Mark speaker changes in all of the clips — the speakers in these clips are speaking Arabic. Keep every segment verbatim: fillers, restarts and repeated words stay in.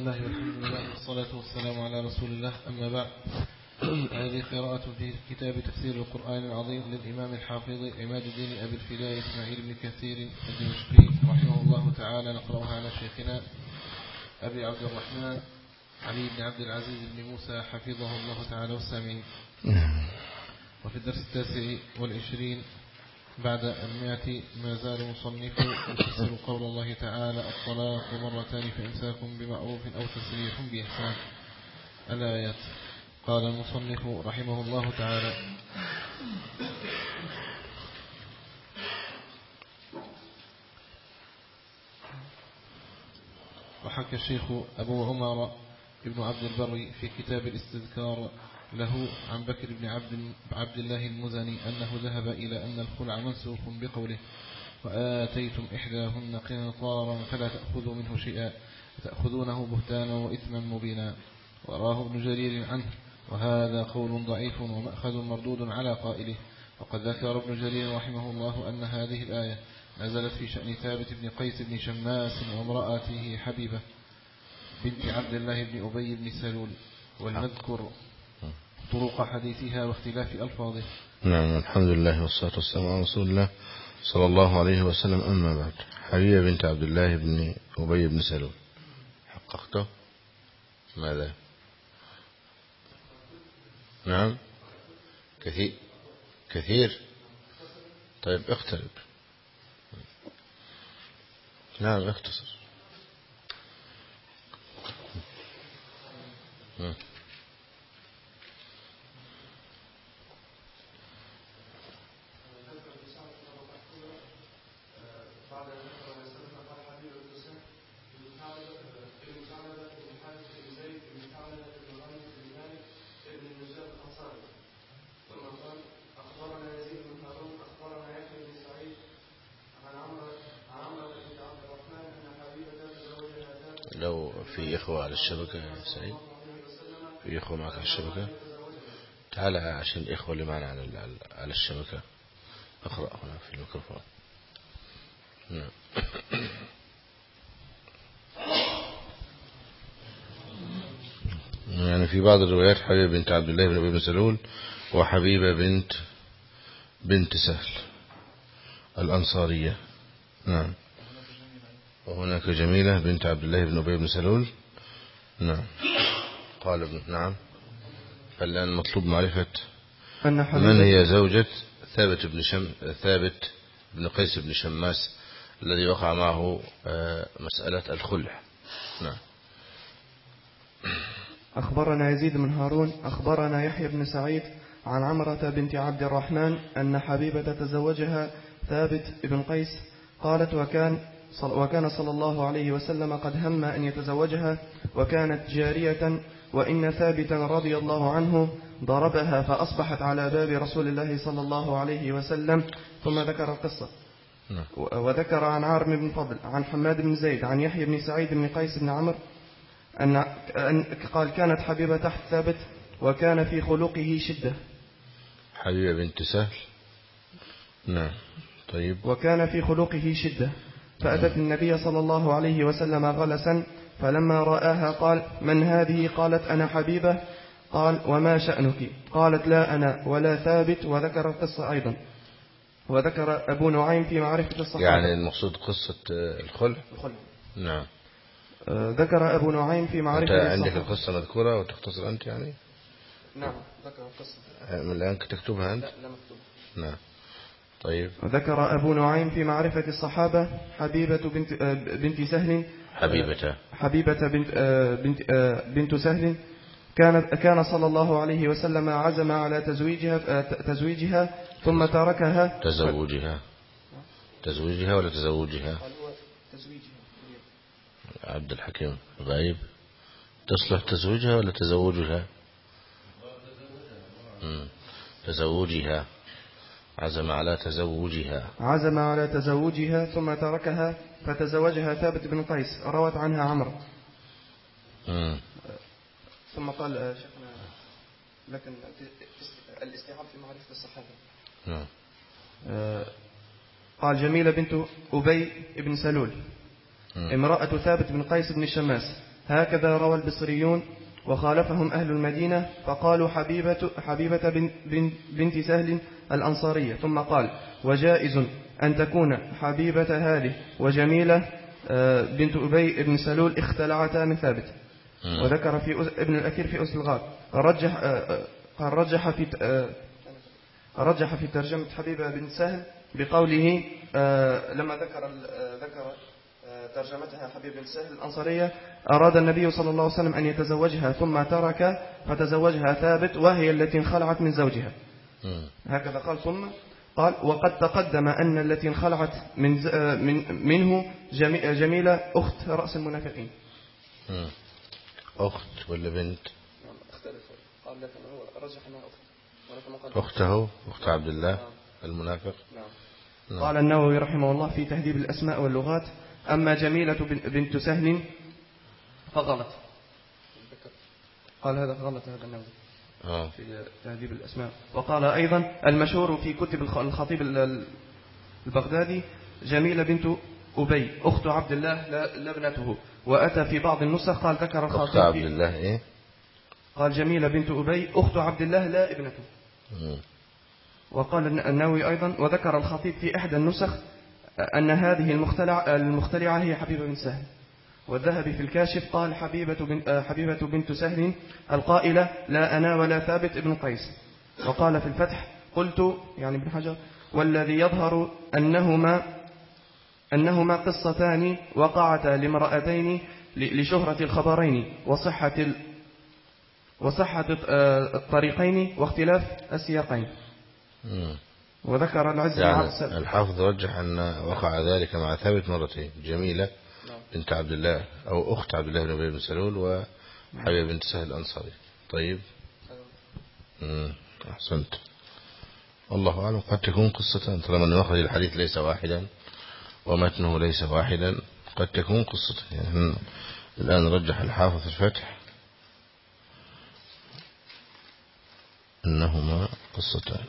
Speaker 1: الله والحمد لله والصلاة والسلام على رسول الله. أما بعد، هذه قراءة في كتاب تفسير القرآن العظيم للإمام الحافظ عماد الدين أبي الفداء إسماعيل بن كثير الدمشقي رحمه الله تعالى. نقرأها على شيخنا أبي عبد الرحمن علي بن عبد العزيز بن موسى حفظه الله تعالى والسامعين. وفي الدرس التاسع والعشرين بعد المئة ما زال المصنف يفسر قول الله تعالى: الطلاق مرتان فإمساكم بمعروف أو تسريح بإحسان، الآيات. قال المصنف رحمه الله تعالى: وحكى الشيخ أبو عمر ابن عبد البر في كتاب الاستذكار له عن بكر بن عبد, عبد الله المزني أنه ذهب إلى أن الخلع منسوخ بقوله: وآتيتم إحداهن قنطارا فلا تأخذوا منه شيئا تأخذونه بهتانا وإثما مبينا. وراه ابن جرير عنه، وهذا قول ضعيف ومأخذ مردود على قائله. وقد ذكر ابن جرير رحمه الله أن هذه الآية نزلت في شأن ثابت بن قيس بن شماس وامرأته حبيبة بنت عبد الله بن أبي بن سلول، ولنذكر طرق حديثها واختلاف ألفاظه.
Speaker 2: نعم، الحمد لله والصلاة والسلام على رسول الله صلى الله عليه وسلم. أما بعد، حبيبة بنت عبد الله بن أبي بن سلول حققته؟ ماذا؟ نعم، كثير كثير. طيب اقترب. نعم، اختصر. لو في إخوة على الشبكة يا سعيد، في إخوة معك على الشبكة، تعال عشان الإخوة اللي معنا على على الشبكة أقرأ هنا في الميكروفون. نعم. يعني في بعض الروايات حبيبة بنت عبد الله بن أبي بن سلول وحبيبة بنت بنت سهل الأنصارية. نعم. وهناك جميلة بنت عبد الله بن أبي بن سلول. نعم. قال ابن نعم. فالآن مطلوب معرفة من هي زوجة ثابت بن شم ثابت بن قيس بن شماس الذي وقع معه مسألة الخلع. نعم.
Speaker 3: أخبرنا يزيد بن هارون أخبرنا يحيى بن سعيد عن عمرة بنت عبد الرحمن أن حبيبة تزوجها ثابت بن قيس. قالت: وكان وكان صلى الله عليه وسلم قد هم أن يتزوجها وكانت جارية، وإن ثابتا رضي الله عنه ضربها فأصبحت على باب رسول الله صلى الله عليه وسلم. ثم ذكر القصة. وذكر عن عارم بن فضل عن حماد بن زيد عن يحيى بن سعيد بن قيس بن عمرو أن قال: كانت حبيبة تحت ثابت وكان في خلقه شدة.
Speaker 2: حبيبة بنت سهل. نعم. طيب.
Speaker 3: وكان في خلقه شدة، فأتت النبي صلى الله عليه وسلم غلسا، فلما رآها قال: من هذه؟ قالت: أنا حبيبة. قال: وما شأنك؟ قالت: لا أنا ولا ثابت. وذكر القصة أيضا. وذكر أبو نعيم في معرفة الصحابة.
Speaker 2: يعني المقصود قصة الخلع.
Speaker 3: الخلع.
Speaker 2: نعم.
Speaker 3: ذكر أبو نعيم في معرفة
Speaker 2: الصحابة. أنت عندك القصة مذكورة وتختصر أنت يعني؟
Speaker 3: نعم، ذكر القصة.
Speaker 2: من الآن تكتبها أنت؟
Speaker 3: لا، لا مكتوب.
Speaker 2: نعم. طيب.
Speaker 3: ذكر أبو نعيم في معرفة الصحابة حبيبة بنت بنت سهل
Speaker 2: حبيبة
Speaker 3: حبيبة بنت بنت بنت سهل كان كان صلى الله عليه وسلم عزم على تزويجها تزويجها ثم تركها.
Speaker 2: تزوجها تزويجها ولا تزوجها؟
Speaker 3: تزويجها.
Speaker 2: عبد الحكيم غايب. تصلح تزوجها ولا تزوجها؟ تزوجها. عزم على تزوجها
Speaker 3: عزم على تزوجها ثم تركها فتزوجها ثابت بن قيس. روت عنها عمرو. ثم قال شيخنا: لكن الاستيعاب في معرفة الصحابة.
Speaker 2: نعم.
Speaker 3: قال: جميلة بنت أبي بن سلول امرأة ثابت بن قيس بن شماس هكذا روى البصريون وخالفهم أهل المدينة، فقالوا حبيبة, حبيبة بن بنت سهل الأنصارية. ثم قال وجائز أن تكون حبيبة هذه وجميلة بنت أبي بن سلول اختلعتا من ثابت. وذكر في ابن الأثير في أسل الغار رجح, رجح في رجح في ترجمة حبيبة بن سهل بقوله لما ذكر ذكر ترجمتها حبيب بن سهل الأنصارية أراد النبي صلى الله عليه وسلم أن يتزوجها ثم ترك فتزوجها ثابت وهي التي انخلعت من زوجها. هكذا قال. ثم قال وقد تقدم أن التي انخلعت من من منه جميلة أخت رأس المنافقين.
Speaker 2: أخت ولا بنت؟
Speaker 3: اختلف. قال لكن هو رجح أنها أخت.
Speaker 2: أخته أخت عبد الله المنافق.
Speaker 3: نعم. قال النووي رحمه الله في تهذيب الأسماء واللغات أما جميلة بنت سهل فغلط. قال هذا غلط هذا النووي آه. في تهذيب الأسماء. وقال أيضا المشهور في كتب الخطيب البغدادي جميلة بنت أبي أخت عبد الله لا ابنته. وأتى في بعض النسخ قال ذكر الخطيب
Speaker 2: أخت عبد الله إيه؟
Speaker 3: قال جميلة بنت أبي أخت عبد الله لا ابنته. م. وقال النووي أيضا وذكر الخطيب في إحدى النسخ أن هذه المختلعة, المختلعة هي حبيبة بن سهل. والذهبي في الكاشف قال حبيبة, بن حبيبة بنت سهل القائلة لا أنا ولا ثابت ابن قيس. وقال في الفتح قلت يعني ابن حجر والذي يظهر أنهما, أنهما قصتان وقعتا لامرأتين لشهرة الخبرين وصحة, وصحة الطريقين واختلاف السياقين. وذكر العز
Speaker 2: يعني الحافظ رجح أن وقع ذلك مع ثابت مرتين جميلة بنت عبد الله أو أخت عبد الله بن أبي بن سلول وحبيبة بنت سهل الأنصاري. طيب امم أحسنت. الله أعلم قد تكون قصتان طالما أن مخرج الحديث ليس واحدا ومتنه ليس واحدا قد تكون قصتان. يعني الآن رجح الحافظ الفتح أنهما قصتان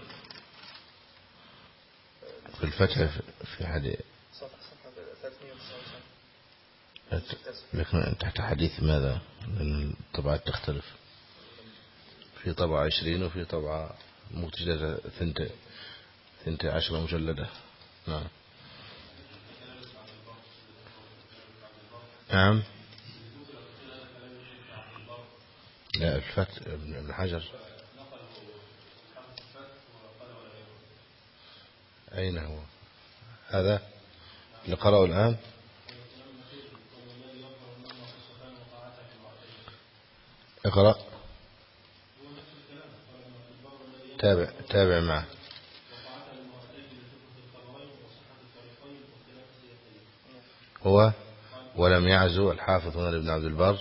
Speaker 2: في الفتح في حديث لكن تحت حديث ماذا؟ لأن الطبعات تختلف في طبعة عشرين وفي طبعة متجلدة ثنت ثنت عشرة مجلدة. نعم نعم لا الفتح ابن حجر أين هو هذا اللي قرأه الآن؟ اقرأ تابع تابع معه. هو ولم يعزو الحافظ هنا لابن عبد البر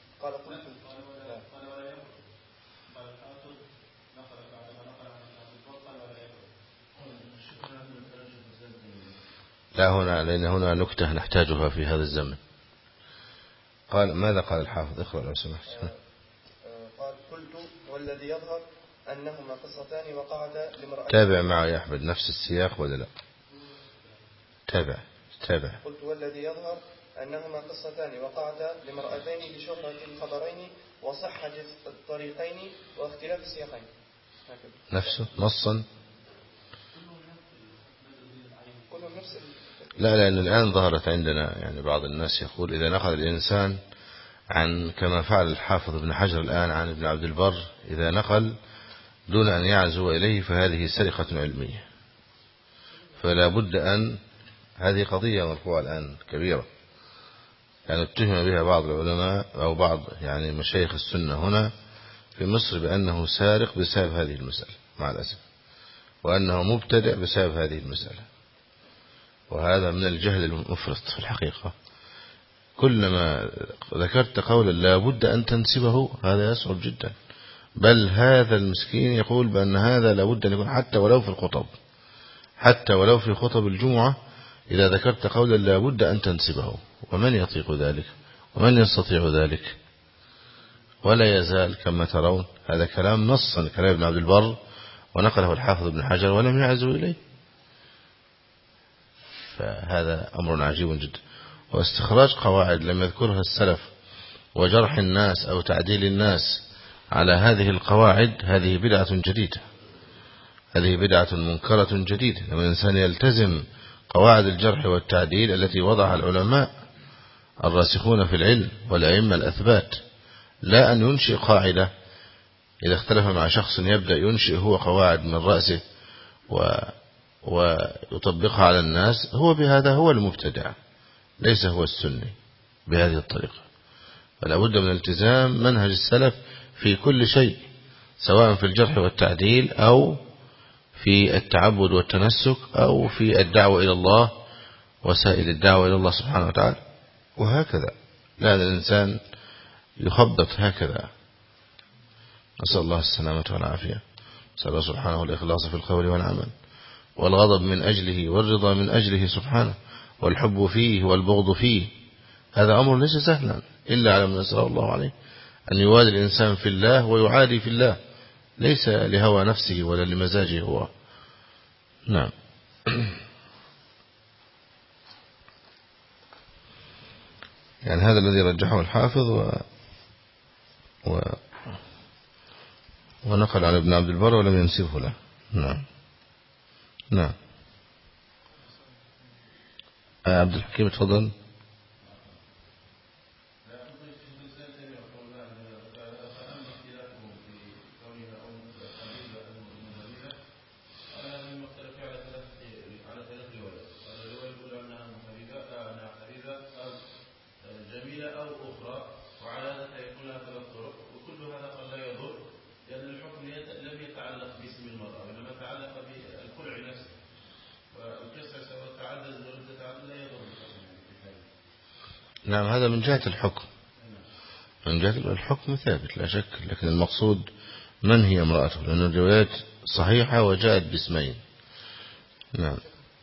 Speaker 2: لا هنا لأن هنا نكتة نحتاجها في هذا الزمن. قال ماذا قال الحافظ؟ اقرأ لو سمحت.
Speaker 3: قال قلت والذي يظهر أنهما قصتان وقعتا لامرأتين.
Speaker 2: تابع معه يا أحمد نفس السياق ولا لا؟ تابع تابع.
Speaker 3: قلت والذي يظهر أنهما قصتان وقعتا لامرأتين لشهرة الخبرين وصحة الطريقين واختلاف السياقين.
Speaker 2: نفسه نصا لا لأن الآن ظهرت عندنا يعني بعض الناس يقول إذا نقل الإنسان عن كما فعل الحافظ ابن حجر الآن عن ابن عبد البر إذا نقل دون أن يعزو إليه فهذه سرقة علمية. فلا بد أن هذه قضية مرفوعة الآن كبيرة يعني اتهم بها بعض العلماء أو بعض يعني مشايخ السنة هنا في مصر بأنه سارق بسبب هذه المسألة مع الأسف وأنه مبتدع بسبب هذه المسألة. وهذا من الجهل المفرط في الحقيقة. كلما ذكرت قولا لا بد أن تنسبه هذا يصعب جدا بل هذا المسكين يقول بأن هذا لا بد أن يكون حتى ولو في الخطب حتى ولو في خطب الجمعة إذا ذكرت قولا لا بد أن تنسبه. ومن يطيق ذلك ومن يستطيع ذلك؟ ولا يزال كما ترون هذا كلام نصا كلام ابن عبد البر ونقله الحافظ ابن حجر ولم يعزو إليه. فهذا أمر عجيب جدا. واستخراج قواعد لم يذكرها السلف وجرح الناس أو تعديل الناس على هذه القواعد هذه بدعة جديدة، هذه بدعة منكرة جديدة. لما الإنسان يلتزم قواعد الجرح والتعديل التي وضعها العلماء الراسخون في العلم والأئمة الأثبات، لا أن ينشئ قاعدة إذا اختلف مع شخص يبدأ ينشئ هو قواعد من رأسه و... ويطبقها على الناس، هو بهذا هو المبتدع، ليس هو السني بهذه الطريقة. فلا بد من التزام منهج السلف في كل شيء، سواء في الجرح والتعديل أو في التعبد والتنسك أو في الدعوة إلى الله وسائل الدعوة إلى الله سبحانه وتعالى، وهكذا. لا الإنسان يخبط هكذا. نسأل الله السلامة والعافية، نسأل الله سبحانه الإخلاص في القول والعمل، والغضب من أجله والرضا من أجله سبحانه، والحب فيه والبغض فيه. هذا أمر ليس سهلا إلا على من يسره الله عليه، أن يوالي الإنسان في الله ويعادي في الله، ليس لهوى نفسه ولا لمزاجه هو. نعم. يعني هذا الذي رجحه الحافظ و... و... ونقل عن ابن عبد البر ولم ينسبه له. نعم نعم. عبد الحكيم تفضل. نعم هذا من جهة الحكم، من جهة الحكم ثابت لا شك، لكن المقصود من هي امرأته، لأن الروايات صحيحة وجاءت باسمين. نعم.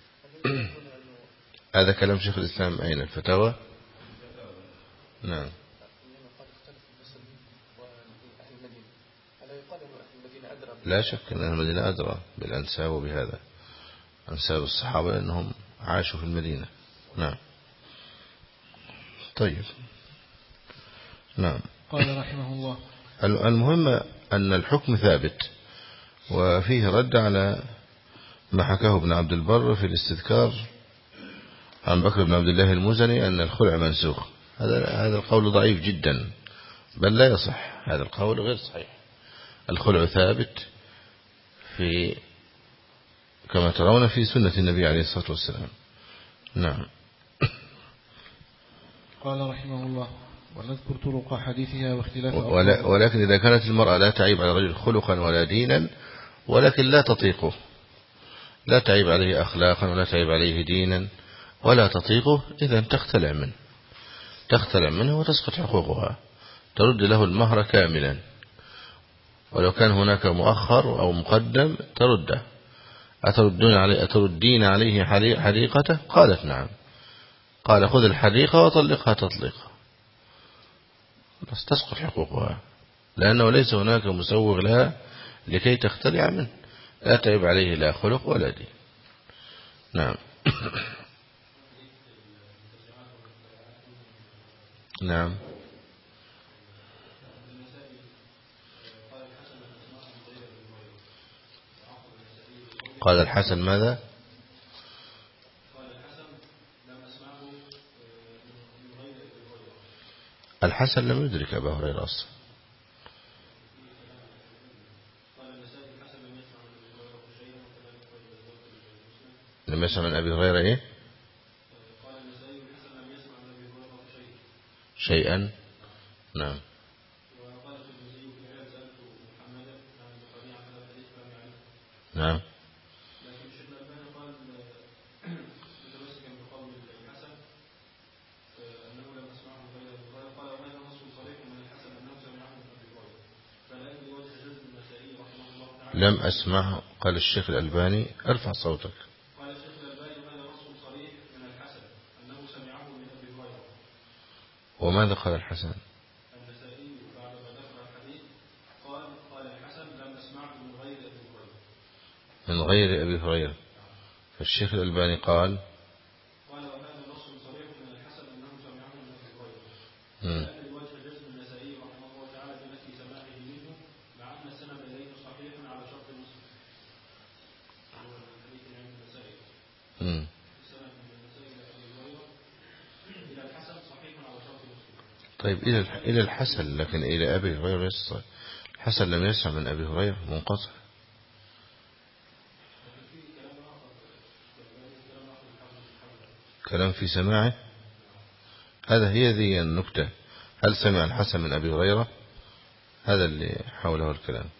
Speaker 2: هذا كلام شيخ الإسلام أين الفتاوى؟ نعم. لا شك أن أهل المدينة أدرى بالأنساب وبهذا، أنساب الصحابة أنهم عاشوا في المدينة. نعم. طيب. نعم.
Speaker 1: قال رحمه الله:
Speaker 2: المهم أن الحكم ثابت، وفيه رد على ما حكاه ابن عبد البر في الاستذكار عن بكر بن عبد الله المزني أن الخلع منسوخ. هذا هذا القول ضعيف جدا، بل لا يصح، هذا القول غير صحيح. الخلع ثابت في كما ترون في سنة النبي عليه الصلاة والسلام. نعم.
Speaker 1: قال رحمه الله: ونذكر طرق حديثها واختلاف
Speaker 2: ولا ولكن إذا كانت المرأة لا تعيب على الرجل خلقا ولا دينا، ولكن لا تطيقه، لا تعيب عليه أخلاقا ولا تعيب عليه دينا ولا تطيقه، إذا تختلع منه، تختلع منه وتسقط حقوقها، ترد له المهر كاملا، ولو كان هناك مؤخر أو مقدم ترده. أتردين عليه أتردين عليه حديقته؟ قالت نعم. قال: خذ الحديقة وطلقها تطليقا، بس تسقط حقوقها، لأنه ليس هناك مسوغ لها لكي تختلع منه، لا تعيب عليه لا خلق ولا دين. نعم. نعم. قال الحسن ماذا؟ الحسن لم يدرك أبا هريرة أصلا. لم يسمع من أبي هريرة إيه؟ شيئا. نعم. نعم. لم أسمع. قال الشيخ الألباني: ارفع صوتك.
Speaker 4: قال الشيخ الألباني: هذا نص صريح من الحسن أنه سمعه من أبي هريرة.
Speaker 2: وماذا قال الحسن؟
Speaker 4: النسائي بعد ما ذكر الحديث قال: قال الحسن: لم أسمعه من غير أبي هريرة.
Speaker 2: من غير أبي هريرة. فالشيخ الألباني قال:
Speaker 4: قال: وهذا نص صريح من الحسن أنه سمعه من أبي هريرة. لأن الوجه جزم
Speaker 2: طيب إلى إلى الحسن، لكن إلى أبي هريرة يسمع. الحسن لم يسمع من أبي هريرة، منقطع. كلام في سماعه، هذا هي ذي النكتة. هل سمع الحسن من أبي هريرة؟ هذا اللي حوله الكلام.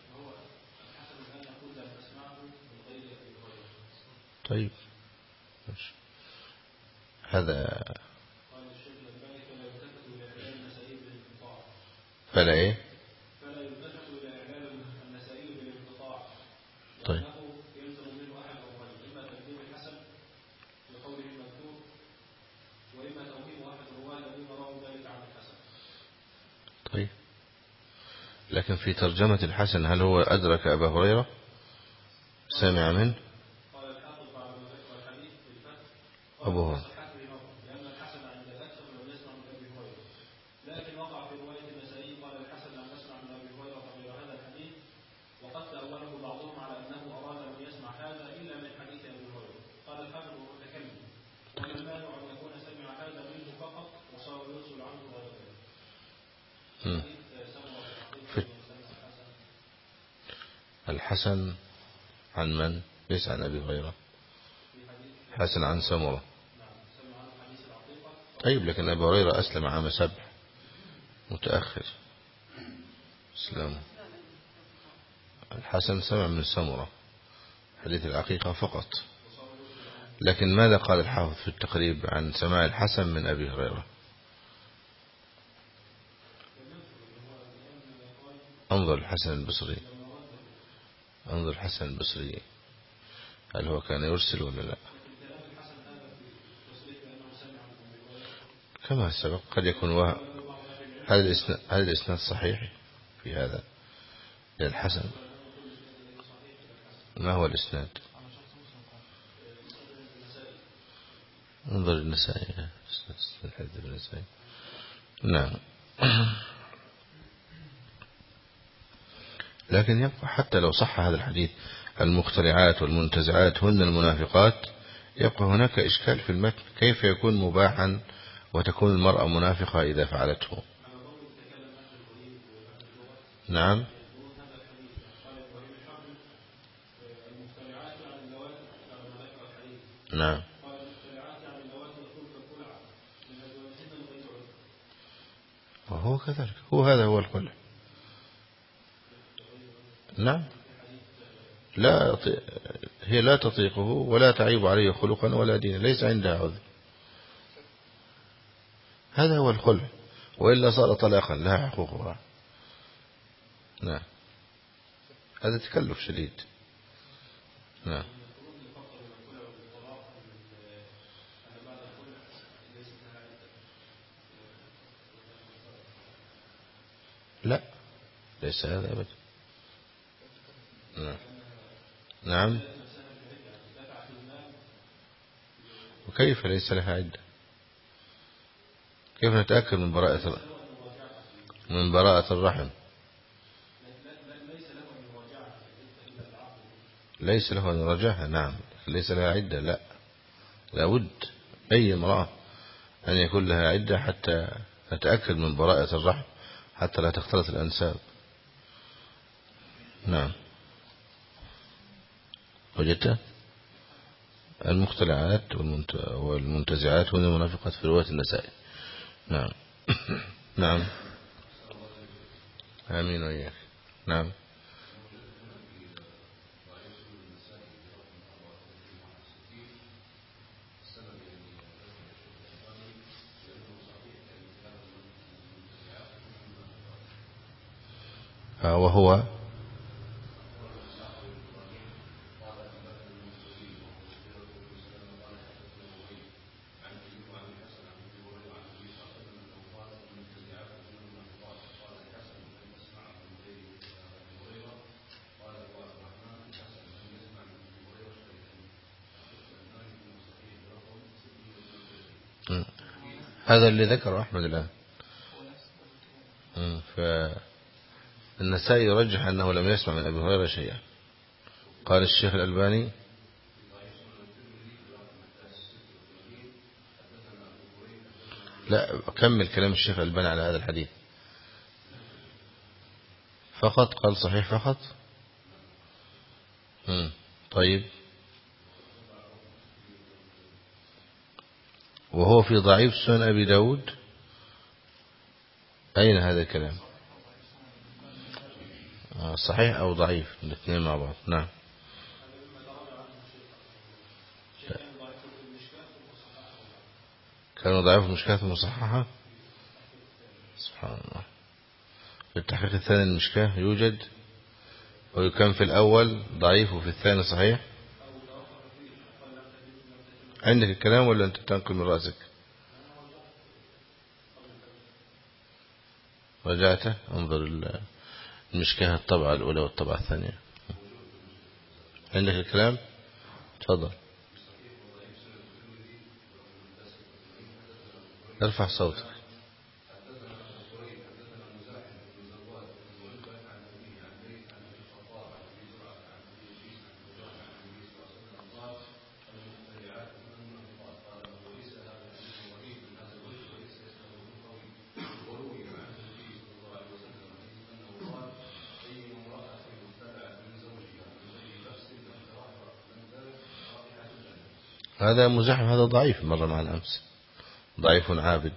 Speaker 2: طيب هذا فلا إيه؟
Speaker 4: فلا يلتفت إلى إعلان النسائي بالانقطاع،
Speaker 2: طيب
Speaker 4: لأنه يلزم منه أحد أمرين: إما تقديم الحسن لقوله المذكور، وإما توهيم أحد الرواة الذين رووا ذلك عن الحسن.
Speaker 2: طيب لكن في ترجمة الحسن هل هو أدرك أبا هريرة؟ سمع منه؟
Speaker 4: قال الحافظ بعد ما ذكر الحديث في الفتح
Speaker 2: أبو هريرة،
Speaker 4: لأن الحسن عند الأكثر لم يسمع من أبي هريرة، لكن وقع في رواية النسائي قال الحسن لم يسمع من أبي هريرة غير هذا الحديث، وقد تأوله بعضهم على أنه أراد أن يسمع هذا إلا من حديث أبي هريرة. قال الحافظ المتكلم: وما المانع أن يكون سمع هذا منه فقط وصار يرسل عنه غير ذلك.
Speaker 2: الحسن عن من؟ ليس عن أبي هريرة، حسن عن سمرة. طيب لكن أبي هريرة أسلم عام سبع، متأخر إسلامه. الحسن سمع من سمرة حديث العقيقة فقط. لكن ماذا قال الحافظ في التقريب عن سماع الحسن من أبي هريرة؟ انظر الحسن البصري، انظر الحسن البصري هل هو كان يرسل ولا لا؟ كما سبق قد يكون وهم. هل الإسناد هل الإسناد صحيح في هذا للحسن؟ ما هو الإسناد؟ انظر النسائي، الحديث النسائي. نعم. لكن يبقى حتى لو صح هذا الحديث المخترعات والمنتزعات هن المنافقات، يبقى هناك إشكال في المتن، كيف يكون مباحا وتكون المرأة منافقة إذا فعلته؟ نعم. نعم. وهو كذلك، هو هذا هو الخلع. نعم. لا يطيق، هي لا تطيقه ولا تعيب عليه خلقا ولا دينا، ليس عندها عذر. هذا هو الخلع، وإلا صار طلاقا لها حقوقها. نعم. هذا تكلف شديد. نعم. لا ليس هذا أبدا. نعم. نعم. وكيف ليس لها عدة؟ كيف نتأكد من براءة من براءة الرحم؟ ليس له أن يراجعها. نعم. ليس لها عدة، لا لابد أي امرأة أن يكون لها عدة حتى نتأكد من براءة الرحم، حتى لا تختلط الأنساب. نعم. وجدت المختلعات والمنتزعات هن المنافقات في رواية النسائي. نعم. نعم. آمين وإياك. نعم. وهو هذا اللي ذكره أحمد الآن. فالنسائي يرجح أنه لم يسمع من أبي هريرة شيئا. قال الشيخ الألباني لا كمل كلام الشيخ الألباني على هذا الحديث. فقط قال صحيح فقط. مم. طيب وهو في ضعيف سنن أبي داود أين هذا الكلام؟ آه صحيح أو ضعيف الاثنين مع بعض. نعم. كانوا ضعيف المشكاة المصححة. سبحان الله. في التحقيق الثاني المشكاة يوجد ويكون في الأول ضعيف وفي الثاني صحيح. عندك الكلام ولا أنت تنقل من رأسك؟ رجعته. انظر المشكاة الطبعة الأولى والطبعة الثانية. عندك الكلام؟ تفضل. ارفع صوتك. هذا مزاحم، هذا ضعيف مرة مع الأمس، ضعيف عابد.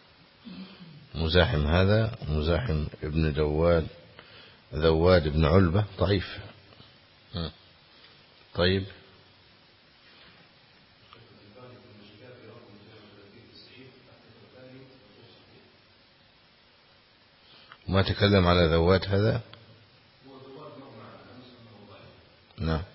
Speaker 2: مزاحم هذا مزاحم ابن دواد ذواد ابن علبة ضعيف. طيب ما تكلم على ذوات هذا. نعم.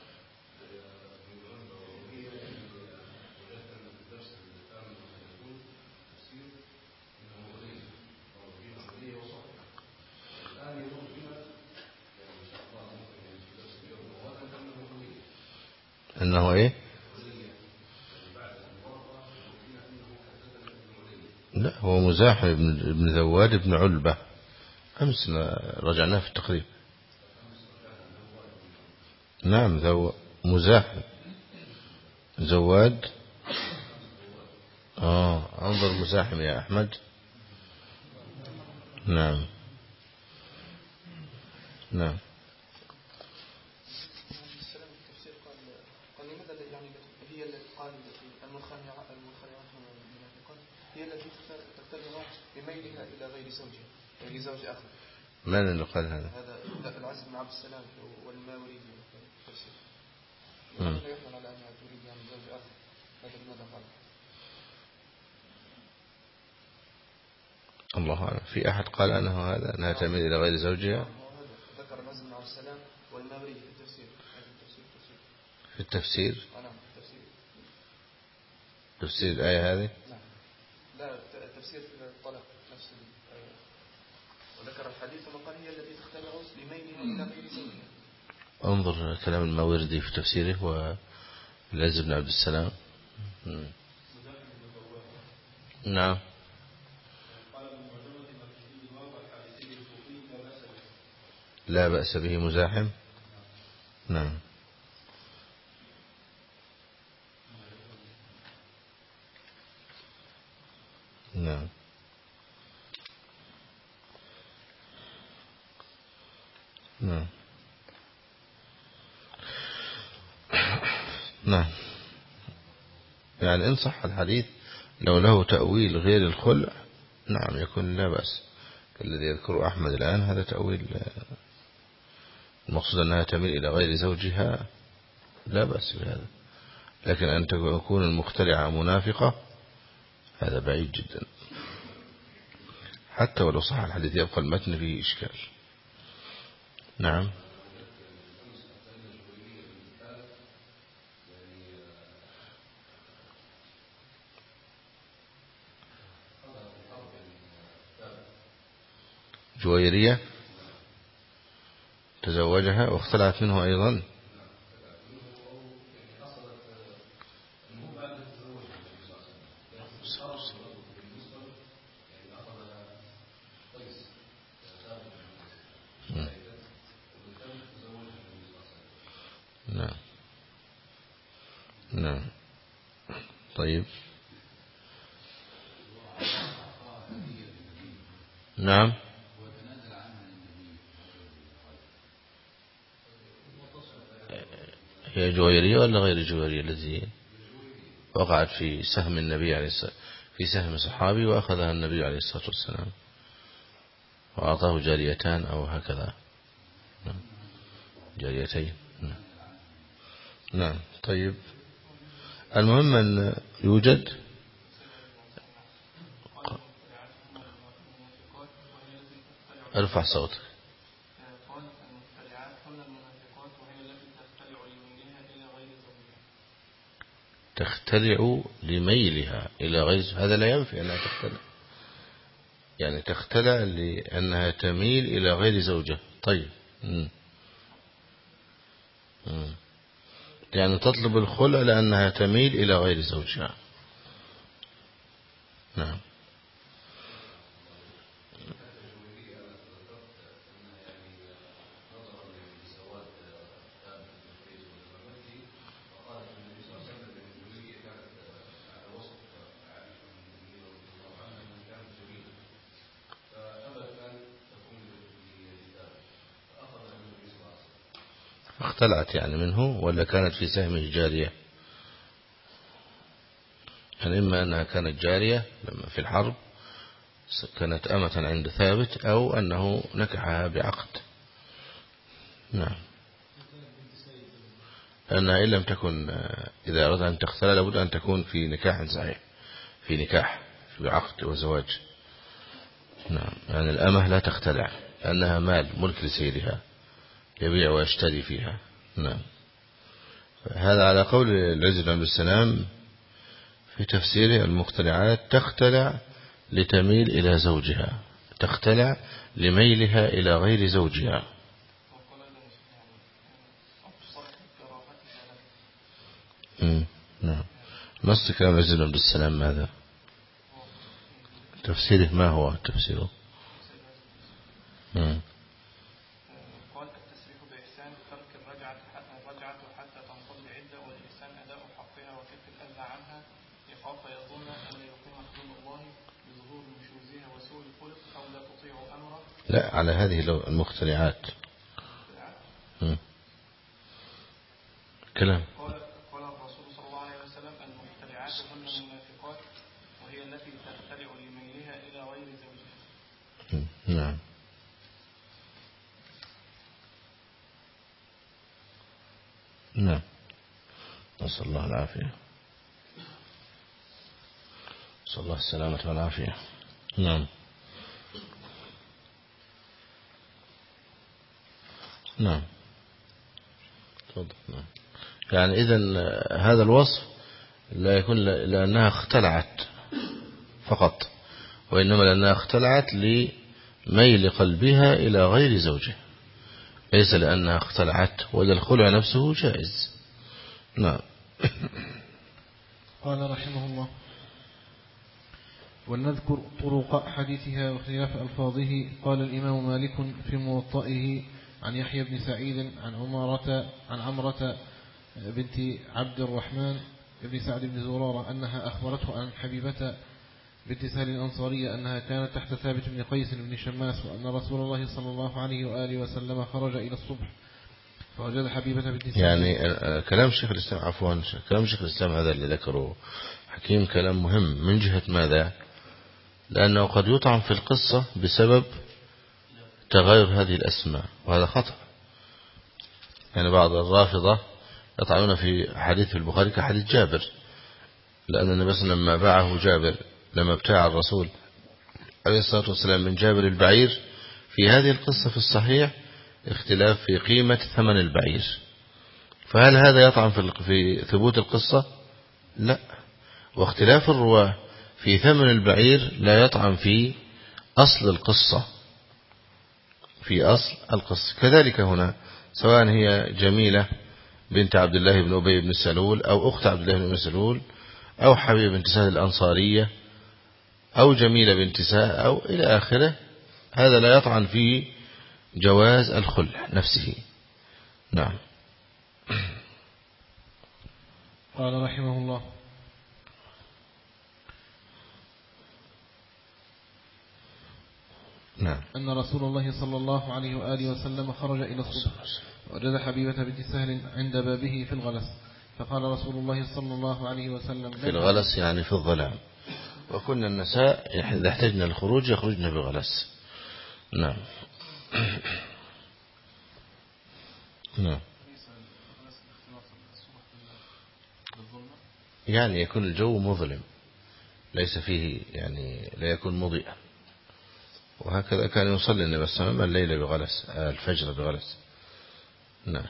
Speaker 2: انه ايه؟ لا هو مزاحم ابن ذواد ابن علبة، امس رجعناه في التقريب. نعم ذو مزاحم زواد. اه انظر مزاحم يا احمد. نعم نعم.
Speaker 3: هي التي تتبع بميلها إلى غير زوجها، يعني زوج آخر.
Speaker 2: من اللي قال هذا؟
Speaker 3: هذا العز بن عبد السلام والماوردي.
Speaker 2: ماذا
Speaker 3: يحمل على أنها تريد يعني زوج آخر؟ هذا لماذا قال؟
Speaker 2: الله أعلم. في أحد قال أنه هذا أنها تميل إلى غير زوجها؟
Speaker 3: ذكر العز بن عبد السلام والماوردي في التفسير.
Speaker 2: في التفسير؟
Speaker 3: نعم في التفسير.
Speaker 2: تفسير الآية هذه؟
Speaker 3: نعم. لا التفسير في الطلاق نفس الآية. وذكر الحديث وقال هي التي تختلع بميلها إلى غير زوجها.
Speaker 2: انظر كلام الماوردي في تفسيره والعز بن عبد السلام. نعم. لا بأس به مزاحم. نعم. نعم. نعم. نعم. يعني إن صح الحديث لو له تأويل غير الخلع نعم يكون لا بأس، الذي يذكر أحمد الآن هذا تأويل المقصود أنها تميل إلى غير زوجها لا بأس بهذا، لكن أن تكون المختلعة منافقة هذا بعيد جدا، حتى ولو صح الحديث يبقى المتن فيه إشكال. نعم. جويرية تزوجها واختلعت منه أيضا. نعم نعم. طيب نعم. هي جويرية ولا غير جويرية التي وقعت في سهم النبي عليه الصلاة في سهم صحابي وأخذها النبي عليه الصلاة والسلام وأعطاه جاريتان أو هكذا. نعم. جاريتين. نعم. نعم. طيب المهم أن يوجد ارفع صوتك. تختلع لميلها إلى غير، هذا لا ينفي أنها تختلع، يعني تختلع لأنها تميل إلى غير زوجة. طيب مم. مم. يعني تطلب الخلع لأنها تميل إلى غير زوجها. نعم. اختلعت يعني منه ولا كانت في سهمه جارية؟ يعني إما أنها كانت جارية لما في الحرب كانت أمة عند ثابت أو أنه نكحها بعقد. نعم. لأنها إن لم تكن إذا أردت أن تختلع لابد أن تكون في نكاح صحيح، في نكاح في عقد وزواج. نعم. يعني الأمة لا تختلع لأنها مال ملك لسيدها يبيع ويشتري فيها. نعم. هذا على قول العز بن عبد السلام في تفسيره المختلعات تختلع لتميل إلى زوجها، تختلع لميلها إلى غير زوجها. مم. نعم. نص كلام العز بن عبد السلام ماذا؟ تفسيره ما هو تفسيره؟ مم.
Speaker 3: قال التسريح بإحسان ترك الرجعة الرجعة حتى تنقضي عدة والإحسان أداء حقها وكف الأذى عنها يخاف يظن أن يقيم حدود الله بظهور نشوزها وسوء الخلق أو لا تطيع أمره.
Speaker 2: لا على هذه المخترعات. مم. كلام.
Speaker 3: قال قال الرسول صلى الله عليه وسلم المخترعات هن المنافقات وهي التي تخترع لميلها إلى غير زوجها.
Speaker 2: نعم. نعم. نسأل الله العافية، نسأل الله السلامة والعافية. نعم. نعم. تفضل. نعم. يعني إذن هذا الوصف لا يكون لأنها اختلعت فقط، وإنما لأنها اختلعت لميل قلبها إلى غير زوجه، ليس لأنها اختلعت، ولا الخلع نفسه جائز. نعم.
Speaker 1: قال رحمه الله: ولنذكر طرق حديثها واختلاف ألفاظه. قال الإمام مالك في موطئه عن يحيى بن سعيد عن عمارة عن عمرة بنت عبد الرحمن بن سعد بن زرارة أنها أخبرته عن حبيبة بنت سهل الأنصارية أنها كانت تحت ثابت بن قيس بن شماس، وأن رسول الله صلى الله عليه وآله وسلم خرج إلى الصبح فوجد حبيبة بنت سهل.
Speaker 2: يعني كلام شيخ الإسلام عفوا كلام شيخ الإسلام هذا اللي ذكره حكيم كلام مهم. من جهة ماذا؟ لأنه قد يطعن في القصة بسبب تغير هذه الأسماء، وهذا خطأ. يعني بعض الرافضة يطعنون في حديث البخاري كحديث جابر، لأن النبي صلى الله عليه وسلم لما باعه جابر، لما ابتاع الرسول عليه الصلاة والسلام من جابر البعير، في هذه القصة في الصحيح اختلاف في قيمة ثمن البعير، فهل هذا يطعن في ثبوت القصة؟ لا. واختلاف الرواة في ثمن البعير لا يطعن في أصل القصة، في أصل القصة. كذلك هنا سواء هي جميلة بنت عبد الله بن أبي بن سلول أو أخت عبد الله بن سلول أو حبيبة بنت سهل الأنصارية أو جميلة بنت سهل أو إلى آخره، هذا لا يطعن في جواز الخلع نفسه. نعم.
Speaker 1: قال رحمه الله:
Speaker 2: نعم.
Speaker 1: أن رسول الله صلى الله عليه وآله وسلم خرج إلى الصبح ووجد حبيبة بنت سهل عند بابه في الغلس، فقال رسول الله صلى الله عليه وسلم
Speaker 2: في الغلس يعني في الظلام، وكنا النساء إذا احتجنا الخروج يخرجنا بالغلس. نعم. نعم. يعني يكون الجو مظلم ليس فيه يعني لا يكون مضيئا، وهكذا كان يصلي النبي صلى الله عليه وسلم الليل بغلس، الفجر بغلس. نعم.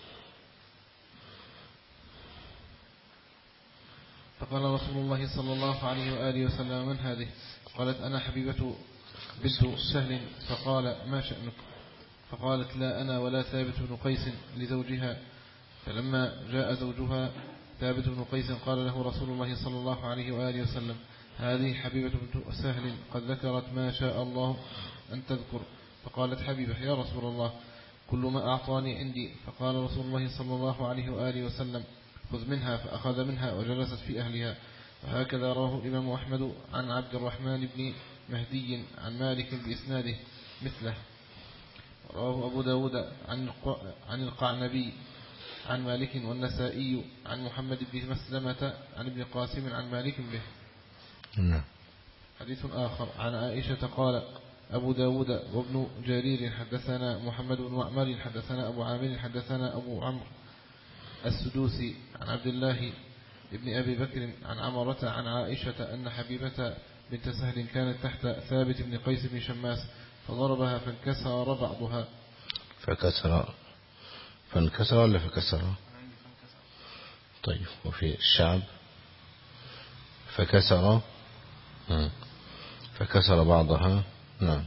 Speaker 1: فقال رسول الله صلى الله عليه وآله وسلم من هذه؟ قالت أنا حبيبة بنت سهل. فقال ما شأنك؟ فقالت لا أنا ولا ثابت بن قيس لزوجها. فلما جاء زوجها ثابت بن قيس قال له رسول الله صلى الله عليه وآله وسلم هذه حبيبة بنت سهل قد ذكرت ما شاء الله أن تذكر. فقالت حبيبة يا رسول الله كل ما أعطاني عندي. فقال رسول الله صلى الله عليه وآله وسلم خذ منها. فأخذ منها وجلست في أهلها. وهكذا رواه الإمام أحمد عن عبد الرحمن بن مهدي عن مالك بإسناده مثله. رواه أبو داود عن القعنبي عن مالك والنسائي عن محمد بن مسلمة عن ابن قاسم عن مالك به. حديث آخر عن عائشة قال أبو داود وابن جرير حدثنا محمد بن معمر حدثنا أبو عامر حدثنا أبو عمرو السدوسي عن عبد الله ابن أبي بكر عن عمرة عن عائشة أن حبيبة بنت سهل كانت تحت ثابت بن قيس بن شماس فضربها فانكسر بعضها.
Speaker 2: فكسر فانكسر ولا فكسر؟ طيب. وفي الشعب فكسر فكسر بعضها. نعم.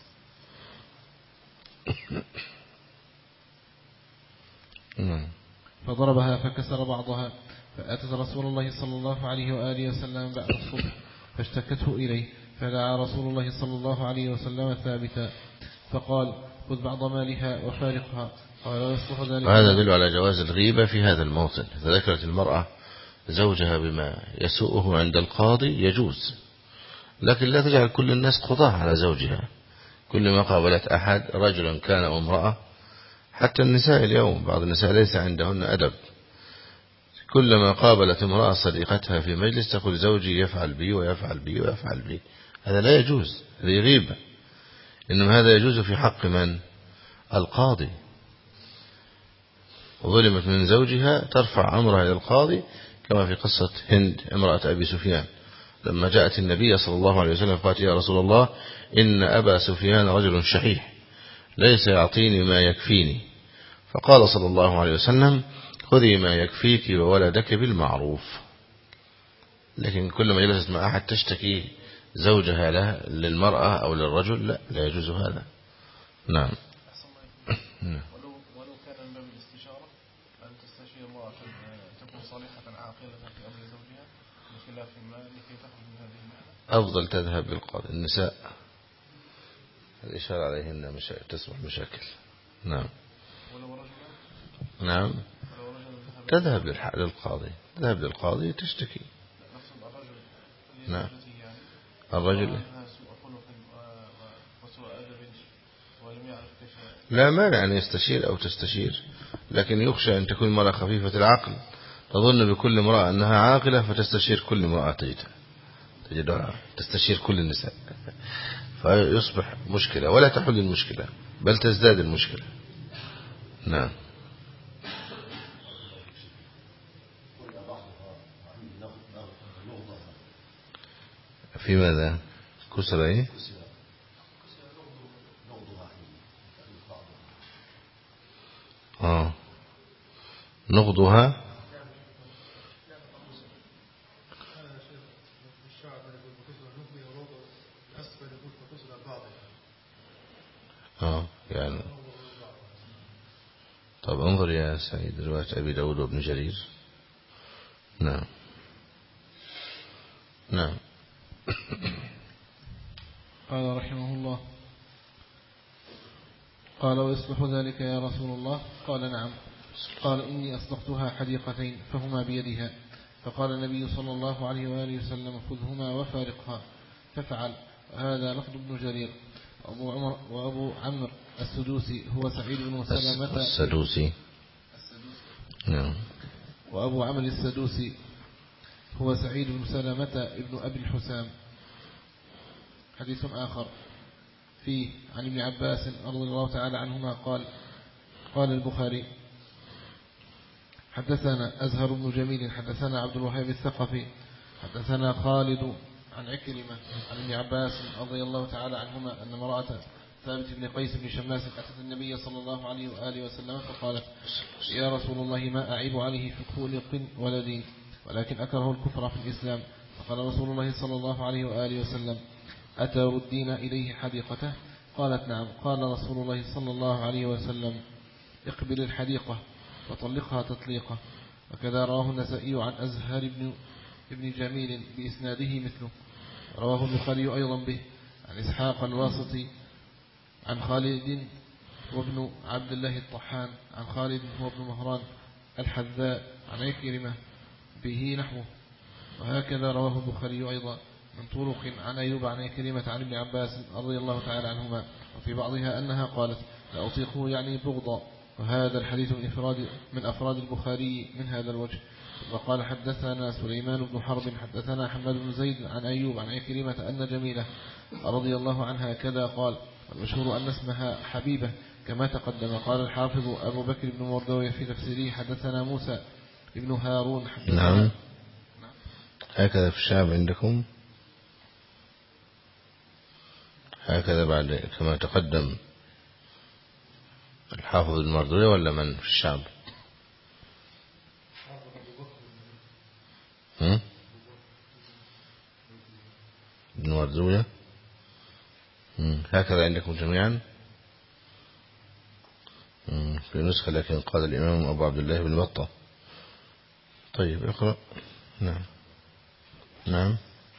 Speaker 2: نعم.
Speaker 1: فضربها فكسر بعضها. فأتت رسول الله صلى الله عليه وآله وسلم بعد الصبح فاشتكته إليه فدعا رسول الله صلى الله عليه وسلم ثابتا فقال خذ بعض مالها وفارقها. قال يصلح ذلك.
Speaker 2: وهذا يدل على جواز الغيبة في هذا الموطن. إذا ذكرت المرأة زوجها بما يسوءه عند القاضي يجوز، لكن لا تجعل كل الناس قضاة على زوجها. كل ما قابلت أحد رجلا كان أو امرأة، حتى النساء اليوم بعض النساء ليس عندهن أدب، كلما قابلت امرأة صديقتها في مجلس تقول زوجي يفعل بي ويفعل بي ويفعل بي. هذا لا يجوز، هذه غيبة. إنما هذا يجوز في حق من؟ القاضي. وظلمت من زوجها ترفع أمرها إلى القاضي، كما في قصة هند امرأة أبي سفيان لما جاءت النبي صلى الله عليه وسلم قالت يا رسول الله إن أبا سفيان رجل شحيح ليس يعطيني ما يكفيني. فقال صلى الله عليه وسلم خذي ما يكفيك وولدك بالمعروف. لكن كلما جلست مع أحد تشتكي زوجها له للمرأة أو للرجل، لا لا يجوز هذا. نعم.
Speaker 5: ولو ولو كان من باب الاستشارة أن تستشير امرأة تكون صالحة عاقلة في أمر زوجها بخلاف ما لكي تخرج من هذه المحنة.
Speaker 2: أفضل تذهب بالقاضي. النساء الإشارة عليهن مشاكل تصبح مشاكل. نعم.
Speaker 5: ولو رجل
Speaker 2: نعم تذهب للقاضي تذهب للقاضي تشتكي. نعم. الرجل لا مانع أن يستشير أو تستشير، لكن يخشى أن تكون مرأة خفيفة العقل تظن بكل امرأة أنها عاقلة فتستشير كل امرأة تجدها تجدها تستشير كل النساء، فيصبح مشكلة ولا تحل المشكلة بل تزداد المشكلة. نعم. في ماذا؟ كسر ايه؟ اه نقضها. اه يعني طب انظر يا سيد رواية أبي داود وابن جرير. نعم. نعم.
Speaker 1: قال رحمه الله قال ويصلح ذلك يا رسول الله؟ قال نعم. قال إني أصدقتها حديقتين فهما بيدها. فقال النبي صلى الله عليه وآله وسلم خذهما وفارقها. ففعل. هذا لفظ ابن جرير. وأبو, عمر وأبو عمرو السدوسي هو سعيد بن سلمة
Speaker 2: السدوسي. نعم.
Speaker 1: وأبو عمرو السدوسي هو سعيد بن سلمة ابن أبي الحسام. حديث آخر فيه عن ابن عباس رضي الله تعالى عنهما قال قال البخاري حدثنا أزهر بن جميل حدثنا عبد الوهاب الثقفي حدثنا خالد عن عكرمة عن ابن عباس رضي الله تعالى عنهما أن امرأة ثابت بن قيس بن شماس أتت النبي صلى الله عليه وآله وسلم فقالت يا رسول الله ما أعيب عليه في خلق ولا دين ولكن أكره الكفر في الإسلام. فقال رسول الله صلى الله عليه وآله وسلم أتردين إليه حديقته؟ قالت نعم. قال رسول الله صلى الله عليه وسلم اقبل الحديقة وطلقها تطليقة. وكذا رواه النسائي عن أزهر بن ابن جميل بإسناده مثله. رواه البخاري أيضا به عن إسحاق الواسطي عن خالد وابن عبد الله الطحان عن خالد هو ابن مهران الحذاء عن عكرمة به نحوه. وهكذا رواه البخاري أيضا من طرق عن أيوب عن عكرمة عن ابن عباس رضي الله تعالى عنهما وفي بعضها أنها قالت لا أطيقه يعني بغضا. وهذا الحديث من أفراد, من أفراد البخاري من هذا الوجه. وقال حدثنا سليمان بن حرب حدثنا حماد بن زيد عن أيوب عن عكرمة أن جميلة رضي الله عنها كذا قال. والمشهور أن اسمها حبيبة كما تقدم. قال الحافظ أبو بكر بن مردوية في تفسيره حدثنا موسى ابن هارون حدثنا
Speaker 2: نعم. هكذا في الشعب عندكم هكذا بعد كما تقدم الحافظ المردوية ولا من في الشعب؟ هم؟ ابن مردوية هكذا عندكم جميعا في نسخة لكن قال الإمام أبو عبد الله بن بطة. طيب اقرأ. نعم نعم.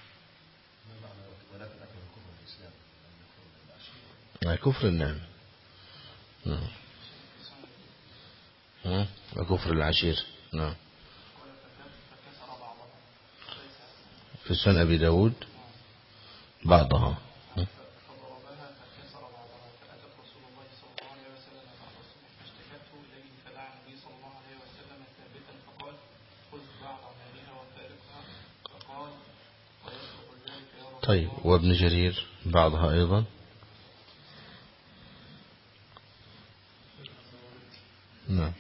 Speaker 2: كفر النعم. نعم. وكفر العشير. نعم. في سنن أبي داود بعضها. طيب وابن جرير بعضها أيضا. نعم.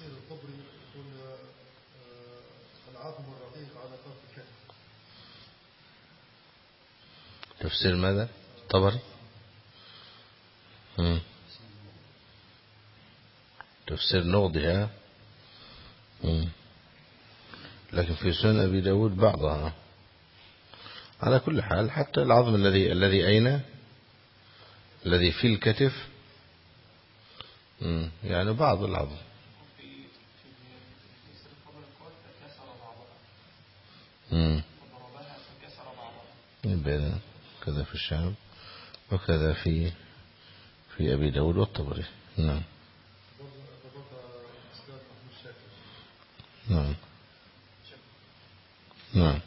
Speaker 2: تفسير ماذا؟ طبري. مم. تفسير نغضها. مم. لكن في سنن أبي داود بعضها. على كل حال حتى العظم الذي الذي أين الذي في الكتف مم. يعني بعض العظم. مم. كذا في الشعب وكذا في في أبي داود والطبري. نعم نعم نعم.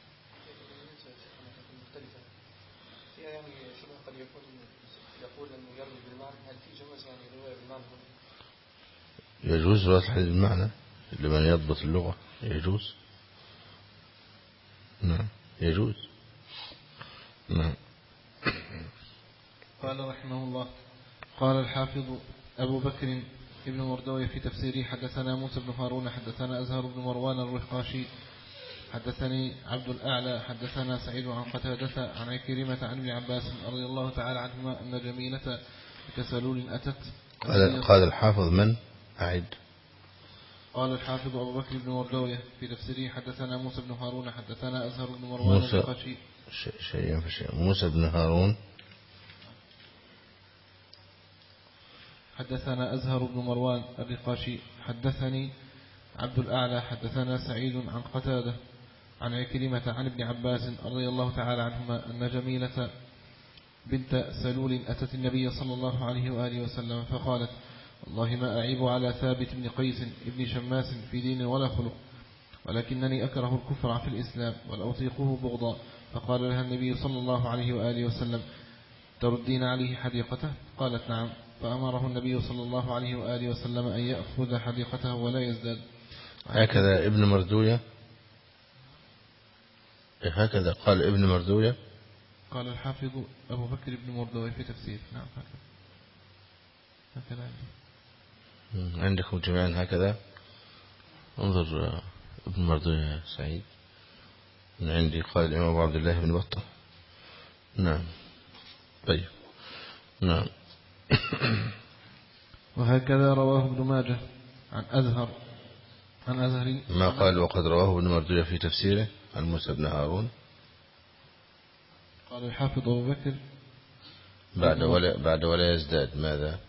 Speaker 2: يجوز رواية الحديث بالمعنى لمن يضبط اللغة يجوز. نعم يجوز. نعم.
Speaker 1: قال رحمه الله قال الحافظ أبو بكر ابن مردوية في تفسيره حدثنا موسى بن هارون حدثنا أزهر بن مروان الرقاشي حدثني عبد الأعلى حدثنا سعيد عن قتادة عن عكرمة عن ابن عباس رضي الله تعالى عنهما أن جميلة كسلول أتت.
Speaker 2: قال, قال الحافظ من أعد.
Speaker 1: قال الحافظ أبو بكر بن مردوية في تفسيره حدثنا موسى بن هارون حدثنا أزهر بن مروان الرقاشي
Speaker 2: شيئا فشيئا. موسى بن هارون
Speaker 1: حدثنا أزهر بن مروان الرقاشي حدثني عبد الأعلى حدثنا سعيد عن قتادة عن عكرمة عن ابن عباس رضي الله تعالى عنهما أن جميلة بنت سلول أتت النبي صلى الله عليه وآله وسلم فقالت والله ما أعيب على ثابت بن قيس ابن شماس في دين ولا خلق ولكنني أكره الكفر في الإسلام ولا أطيقه بغضا. فقال لها النبي صلى الله عليه وآله وسلم تردين عليه حديقته؟ قالت نعم. فأمره النبي صلى الله عليه وآله وسلم أن يأخذ حديقته ولا يزداد.
Speaker 2: هكذا ابن مردوية، هكذا قال ابن مردوية.
Speaker 1: قال الحافظ أبو بكر بن مردوية في تفسير. نعم هكذا هكذا
Speaker 2: عندكم جميعا هكذا. انظر ابن مردوية سعيد. من عندي قال الإمام أبو عبد الله بن بطة. نعم طيب. نعم.
Speaker 1: وهكذا رواه ابن ماجه عن أزهر عن أزهر
Speaker 2: ما قال وقد رواه ابن مردوية في تفسيره عن موسى بن هارون.
Speaker 1: قال الحافظ أبو بكر
Speaker 2: بعد ولا بعد ولا يزداد ماذا؟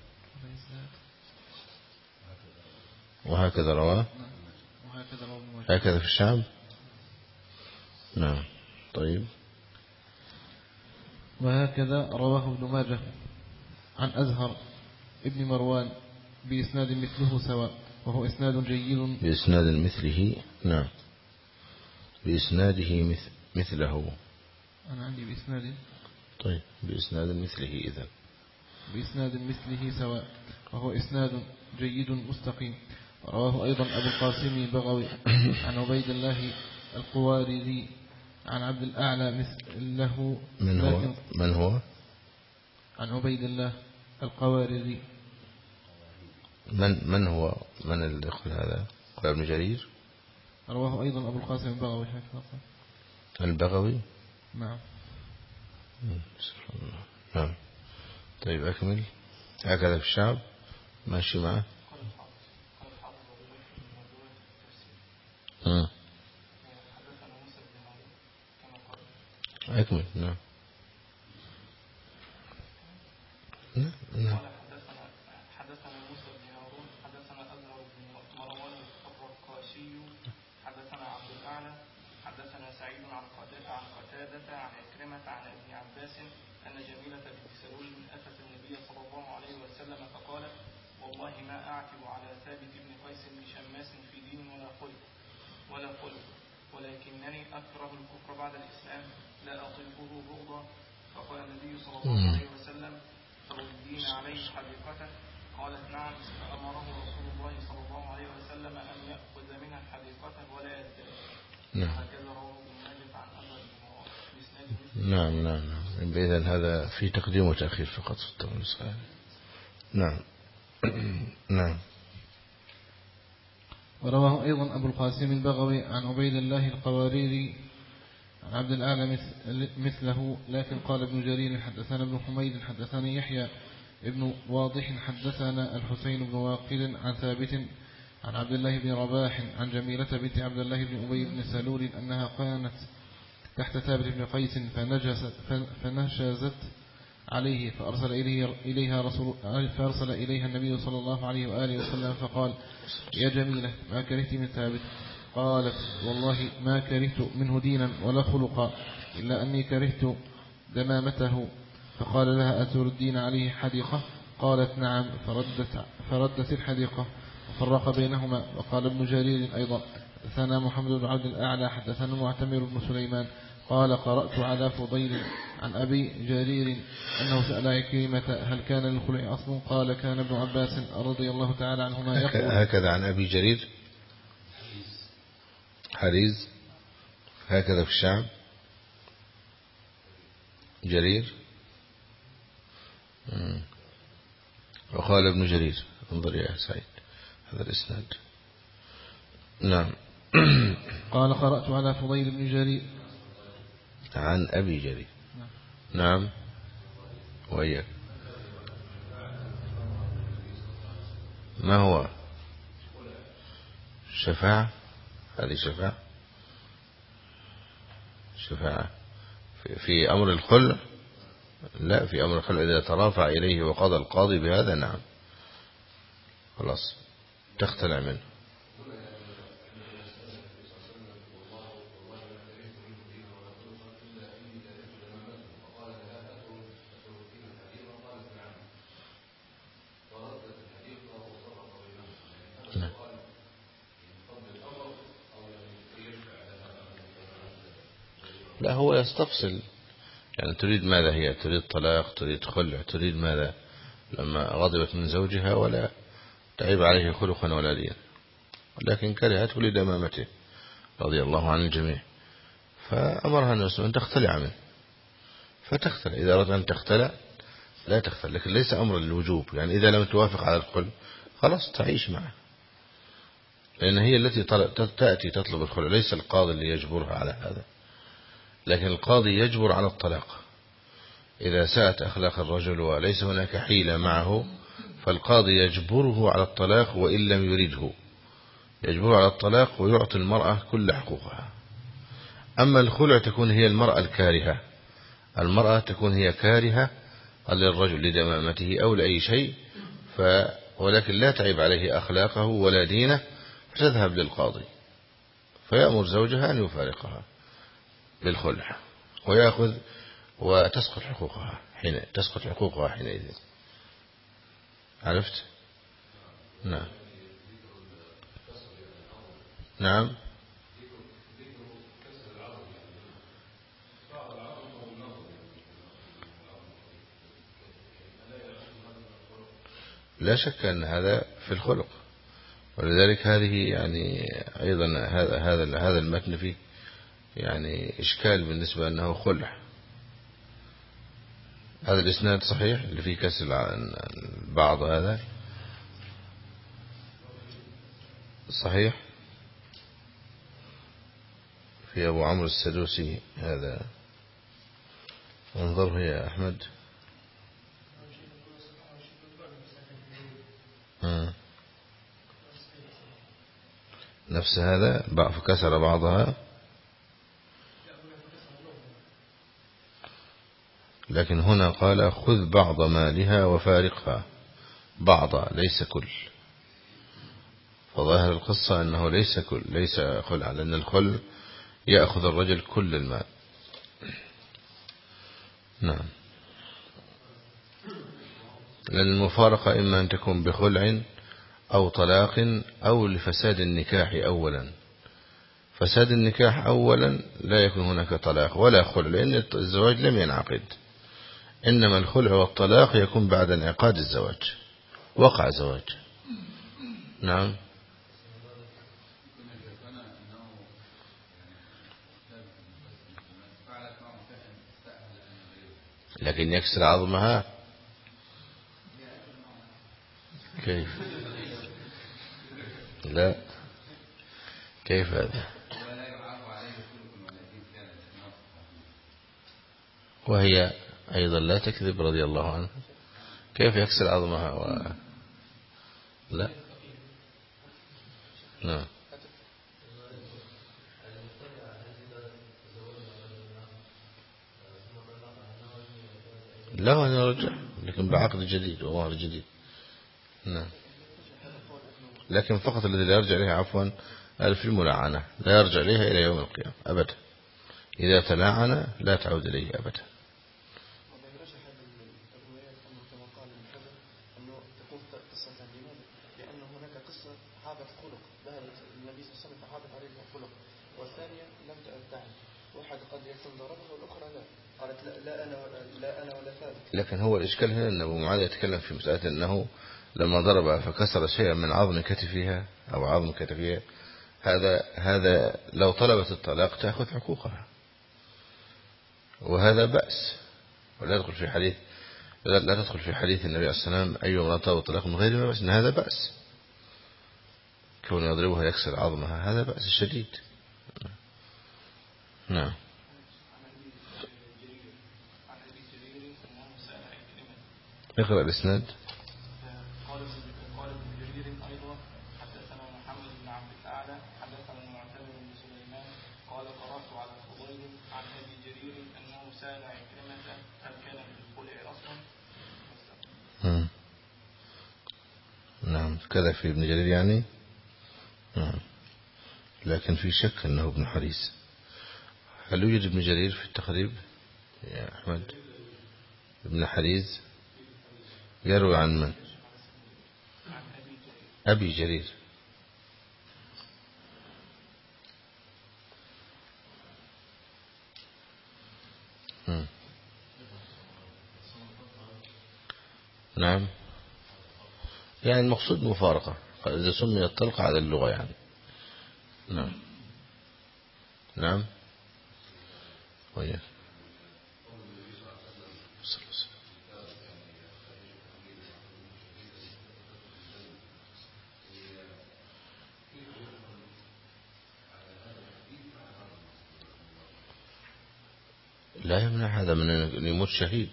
Speaker 2: وهكذا رواه هكذا في الشعب. نعم طيب.
Speaker 1: وهكذا رواه ابن ماجه عن أزهر ابن مروان بإسناد مثله سواء، وهو إسناد جيد
Speaker 2: بإسناد مثله. نعم بإسناده مثل مثله.
Speaker 1: أنا عندي بإسناد.
Speaker 2: طيب بإسناد مثله إذن
Speaker 1: بإسناد مثله سواء، وهو إسناد جيد مستقيم. رواه أيضا أبو القاسم البغوي عن عبيد الله القواريري عن عبد الأعلى مثله.
Speaker 2: من هو من هو
Speaker 1: عن عبيد الله القواريري.
Speaker 2: من من هو من اللي يقول هذا؟ قال ابن جرير.
Speaker 1: رواه أيضا أبو القاسم البغوي.
Speaker 2: البغوي.
Speaker 1: نعم.
Speaker 2: نعم طيب أكمل. هكذا في الشعب ماشي معه. أكمل. نعم نعم.
Speaker 3: حدثنا موسى بن هارون حدثنا أزهر بن مروان الرقاشي حدثنا عبد الأعلى حدثنا سعيد عن قتادة عن عكرمة عن ابن عباس أن جميلة بنت سلول أتت النبي صلى الله عليه وسلم فقالت: والله ما أعتب على ثابت بن قيس بن شماس في دين ولا خلق ولا خلق ولكنني أكره الكفر بعد الإسلام لا أطيقه بغضا. فقال النبي صلى الله عليه وسلم: تردين عليه حديقته؟ قالت نعم. فأمره رسول الله صلى الله عليه وسلم أن يأخذ منها حديقته ولا يزداد. هكذا رواه ابن ماجه عن أزهر بن
Speaker 2: نعم نعم نعم. بإذن هذا في تقديم وتأخير فقط في التونس. نعم نعم.
Speaker 1: ورواه أيضا أبو القاسم البغوي عن عبيد الله القواريري عن عبد الأعلى مثله، لكن قال ابن جرير حدثنا ابن حميد حدثني يحيى ابن واضح حدثنا الحسين بن واقد عن ثابت عن عبد الله بن رباح عن جميلة بنت عبد الله بن أبي بن سلول أنها كانت تحت ثابت بن قيس فنجست فنشزت عليه فأرسل إليها رسول فأرسل إليها النبي صلى الله عليه وآله وسلم فقال: يا جميلة ما كرهت من ثابت؟ قالت: والله ما كرهت منه دينا ولا خلقا إلا أني كرهت دمامته. فقال لها: أتردين عليه حديقة؟ قالت نعم. فردت, فردت الحديقة وفرق بينهما. وقال ابن جرير أيضا حدثنا محمد بن عبد الأعلى حدثنا معتمر بن سليمان قال: قرأت على فضيل عن أبي جرير أنه سأل عكرمة: هل كان للخلع أصل؟ قال: كان ابن عباس رضي الله تعالى عنهما يقول.
Speaker 2: هكذا عن أبي جرير حريز. هكذا في الشعب جرير. وقال ابن جرير. انظر يا سعيد هذا الإسناد. نعم.
Speaker 1: قال: قرأت على فضيل بن جرير
Speaker 2: عن أبي جرير. نعم وإياك. ما هو شفاعة؟ هذه شفاعة شفاعة في, في أمر الخلع؟ لا، في أمر الخلع إذا ترافع إليه وقضى القاضي بهذا نعم خلاص تختلع منه. لا هو يستفصل يعني تريد ماذا هي؟ تريد طلاق، تريد خلع، تريد ماذا لما غضبت من زوجها؟ ولا تعيب عليه خلقا ولا دين، لكن كرهته لدمامته رضي الله عن الجميع، فأمرها النبي أن تختلع منه فتختلع. إذا أردت أن تختلع لا تختلع، لكن ليس أمر للوجوب. يعني إذا لم توافق على الخلع خلاص تعيش معه، لأن هي التي تأتي تطلب الخلع، ليس القاضي اللي يجبرها على هذا، لكن القاضي يجبر على الطلاق. إذا ساءت أخلاق الرجل وليس هناك حيلة معه فالقاضي يجبره على الطلاق وإن لم يريده، يجبره على الطلاق ويعطي المرأة كل حقوقها. أما الخلع تكون هي المرأة الكارهة، المرأة تكون هي كارهة للرجل لدمامته أو لأي شيء، ف ولكن لا تعيب عليه أخلاقه ولا دينه، فتذهب للقاضي فيأمر زوجها أن يفارقها بالخلع ويأخذ وتسقط حقوقها حين تسقط حقوقها حينئذ. عرفت؟ نعم نعم لا شك أن هذا في الخلق، ولذلك هذه يعني أيضا هذا هذا هذا المتن فيه يعني إشكال بالنسبة أنه خلع. هذا الإسناد صحيح اللي فيه كسر بعض، هذا صحيح في أبو عمرو السدوسي هذا، انظره يا أحمد. مم. نفس هذا فكسر بعضها، لكن هنا قال خذ بعض مالها وفارقها، بعض ليس كل، فظاهر القصة أنه ليس كل ليس خلع، لأن الخل يأخذ الرجل كل المال. نعم، لأن المفارقة إما أن تكون بخلع أو طلاق أو لفساد النكاح أولا. فساد النكاح أولا لا يكون هناك طلاق ولا خلع، لأن الزواج لم ينعقد، إنما الخلع والطلاق يكون بعد انعقاد الزواج، وقع زواج. نعم لكن يكسر عظمها كيف؟ لا كيف هذا؟ وهي أيضا لا تكذب رضي الله عنها، كيف يكسر عظمها و... لا نعم لا أنا رجع، لكن بعقد جديد ومهر جديد. نعم، لكن فقط الذي لا يرجع إليها عفوا في الملاعنة، لا يرجع إليها إلى يوم القيامة أبدا، إذا تلاعن لا تعود إليه أبدا. لكن هو الإشكال هنا أن أبو معاذ يتكلم في مسألة أنه لما ضرب فكسر شيئا من عظم كتفها أو عظم كتفها، هذا هذا لو طلبت الطلاق تأخذ حقوقها، وهذا بأس، ولا يدخل في حديث لا تدخل في حديث النبي عليه الصلاة والسلام أي امرأة طلبت الطلاق من غير ما بأس، إن هذا بأس، كون يضربها يكسر عظمها هذا بأس شديد. نعم اقرأ الإسناد.
Speaker 4: قال ابن جرير أيضا حدثنا محمد بن عبد الأعلى حدثنا معتمر بن سليمان قال قرأت على فضيل عن أبي جرير أنه سأل عكرمة هل كان في الخلع أصلا؟
Speaker 2: نعم كذا في ابن جرير يعني. نعم، لكن في شك أنه ابن حريز. هل يوجد ابن جرير في التقريب يا أحمد؟ ابن حريز يروي عن من؟ أبي جرير. نعم، يعني المقصود مفارقة إذا سمي الطلقة على اللغة يعني. نعم نعم وياك. لا يمنع هذا من أن يموت شهيد.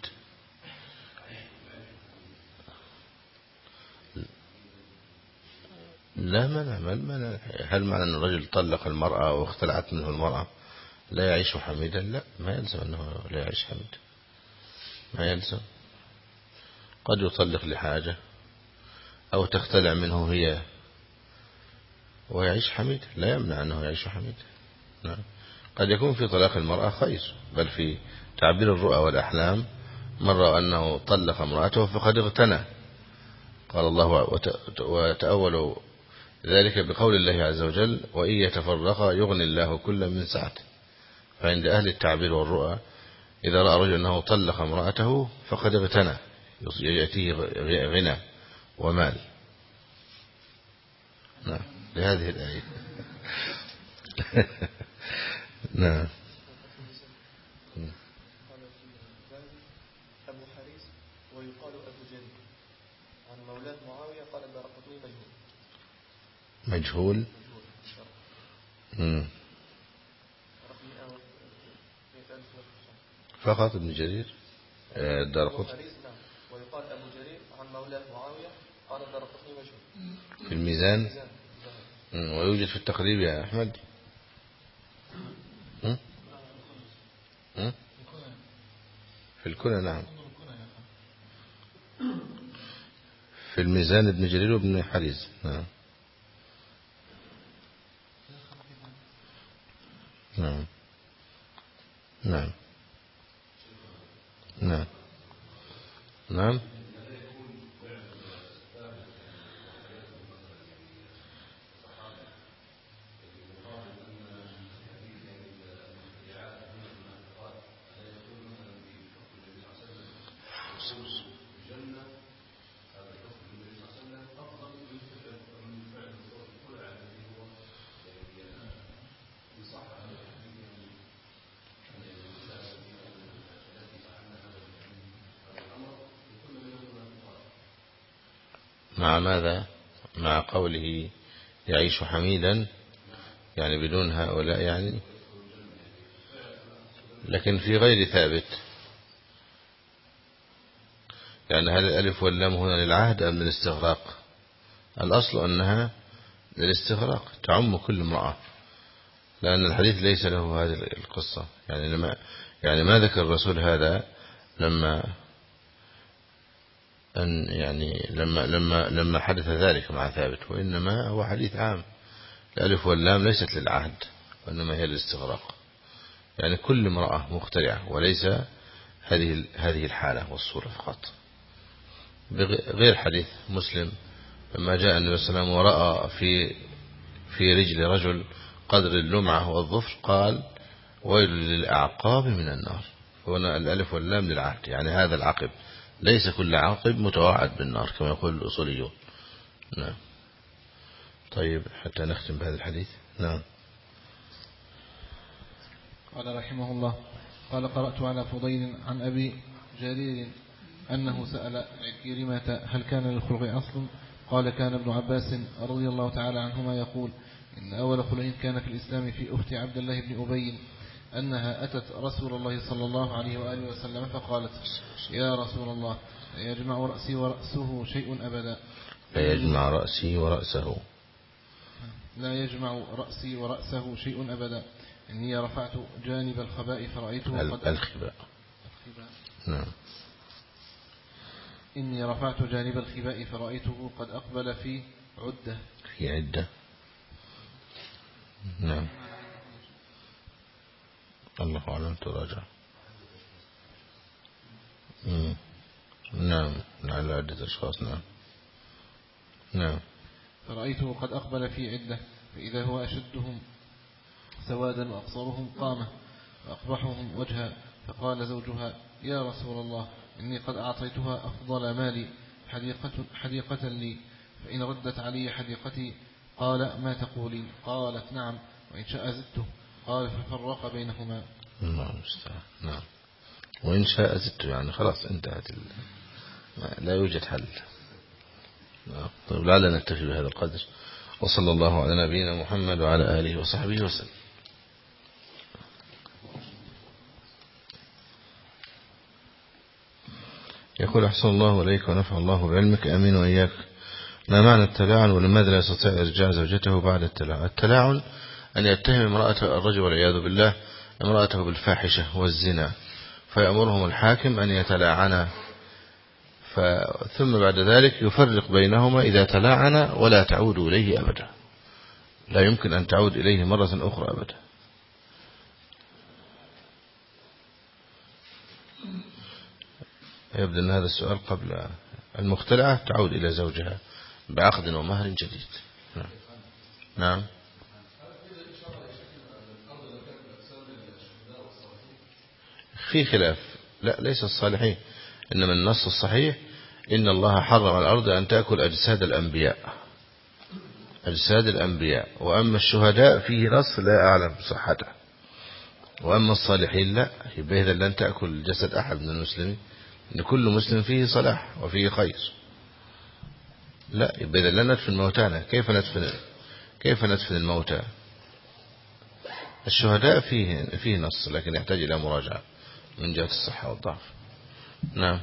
Speaker 2: لا منع، ما المنع؟ هل معنى أن الرجل طلق المرأة واختلعت منه المرأة لا يعيش حميدا؟ لا، ما يلزم أنه لا يعيش حميدا، ما يلزم. قد يطلق لحاجة أو تختلع منه هي ويعيش حميدا، لا يمنع أنه يعيش حميدا. نعم. قد يكون في طلاق المرأة خير، بل في تعبير الرؤى والأحلام مرة أنه طلق امرأته فقد اغتنى. قال الله وتأولوا ذلك بقول الله عز وجل وإن يتفرقا يغني الله كل من سعته. فعند أهل التعبير والرؤى إذا رأى رجل أنه طلق امرأته فقد اغتنى، يأتيه غنى ومال. نعم لهذه الآية. نعم.
Speaker 3: أبو حريز ويقال أبو جرير عن مولاه معاوية قال الدارقطني مجهول.
Speaker 2: مجهول. مم. فقط ابن جرير الدارقطني.
Speaker 3: أبو حريز نعم ويقال أبو جرير عن مولاه معاوية قال الدارقطني مجهول.
Speaker 2: في الميزان. مم. ويوجد في التقريب يا أحمد. مم؟ مم؟ في الكنى. نعم في الميزان ابن جرير وابن حريز. نعم نعم نعم نعم نعم مع ماذا؟ مع قوله يعيش حميدا يعني بدون هؤلاء يعني، لكن في غير ثابت. يعني هل الألف واللام هنا للعهد أم للاستغراق؟ الأصل أنها للاستغراق تعم كل امرأة، لأن الحديث ليس له هذه القصة. يعني لما يعني ما ذكر الرسول هذا لما أن يعني لما لما لما حدث ذلك مع ثابت، وإنما هو حديث عام. الألف واللام ليست للعهد وإنما هي للاستغراق، يعني كل امرأة مخترعة، وليس هذه هذه الحالة والصورة فقط. غير حديث مسلم لما جاء النبي صلى الله عليه وسلم ورأى في في رجل رجل قدر اللمعة والظفر قال ويل للأعقاب من النار. هنا الألف واللام للعهد، يعني هذا العقب، ليس كل عاقب متوعد بالنار كما يقول الأصوليون. نعم. طيب حتى نختم بهذا الحديث. نعم.
Speaker 1: قال رحمه الله قال قرأت على فضيل عن أبي جرير أنه سأل عكرمة هل كان للخلق أصل؟ قال كان ابن عباس رضي الله تعالى عنهما يقول إن أول خلق كان في الإسلام في أخت عبد الله بن أبي أنها أتت رسول الله صلى الله عليه وآله وسلم فقالت يا رسول الله لا يجمع رأسي ورأسه شيء أبدا.
Speaker 2: لا يجمع رأسي ورأسه
Speaker 1: لا يجمع رأسي ورأسه شيء أبدا. إني رفعت جانب الخباء فرأيته قد
Speaker 2: الخباء. نعم.
Speaker 1: إني رفعت جانب الخباء فرأيته قد أقبل في عدة
Speaker 2: في عدة. نعم. الله أعلم تراجع. نعم على عدة أشخاص. نعم نعم.
Speaker 1: فرأيته قد أقبل في عدة فإذا هو أشدهم سوادا وأقصرهم قامة وأقبحهم وجها. فقال زوجها يا رسول الله إني قد أعطيتها أفضل مالي حديقة, حديقة لي، فإن ردت علي حديقتي قال ما تقولي؟ قالت نعم، وإن شاء زدته. قال ففرق بينهما.
Speaker 2: نعم نعم وإن شاء زدته، يعني خلاص انتهت ال... لا يوجد حل. نعم. طيب لعلنا نكتفي بهذا القدر، وصلى الله على نبينا محمد وعلى آله وصحبه وسلم. يقول أحسن الله إليك ونفع الله بعلمك، أمين وإياك. ما معنى التلاعن، ولماذا لا يستطيع إرجاع زوجته بعد التلاعن؟ التلاعن أن يتهم امرأة الرجل والعياذ بالله امرأته بالفاحشة والزنا، فيأمرهم الحاكم أن يتلاعنا، ثم بعد ذلك يفرق بينهما إذا تلاعنا، ولا تعود إليه أبدا، لا يمكن أن تعود إليه مرة أخرى أبدا. يبدو أن هذا السؤال قبل المختلعة تعود إلى زوجها بعقد ومهر جديد. نعم. نعم. في خلاف، لا ليس الصالحين، إنما النص الصحيح إن الله حرم على الأرض أن تأكل أجساد الأنبياء، أجساد الأنبياء، وأما الشهداء فيه نص لا أعلم صحته، وأما الصالحين لا، يبقى إذا لن تأكل جسد أحد من المسلمين، إن كل مسلم فيه صلاح وفيه خير. لا، يبقى إذا لن ندفن موتانا، كيف ندفن كيف ندفن الموتى؟ الشهداء فيه فيه نص، لكن يحتاج إلى مراجعة من جهة الصحة والضعف. نعم.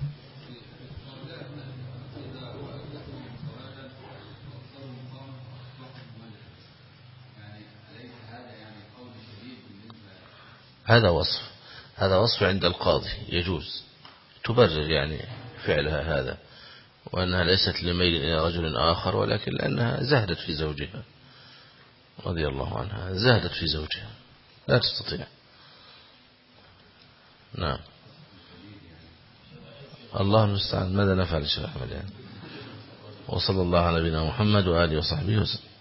Speaker 2: هذا وصف هذا وصف عند القاضي يجوز، تبرر يعني فعلها هذا، وأنها ليست لميل إلى رجل آخر، ولكن لأنها زهدت في زوجها رضي الله عنها، زهدت في زوجها لا تستطيع. نعم. الله المستعان. ماذا نفعل الشيخ أحمد يعني؟ وصلى الله على نبينا محمد وآله وصحبه وسلم.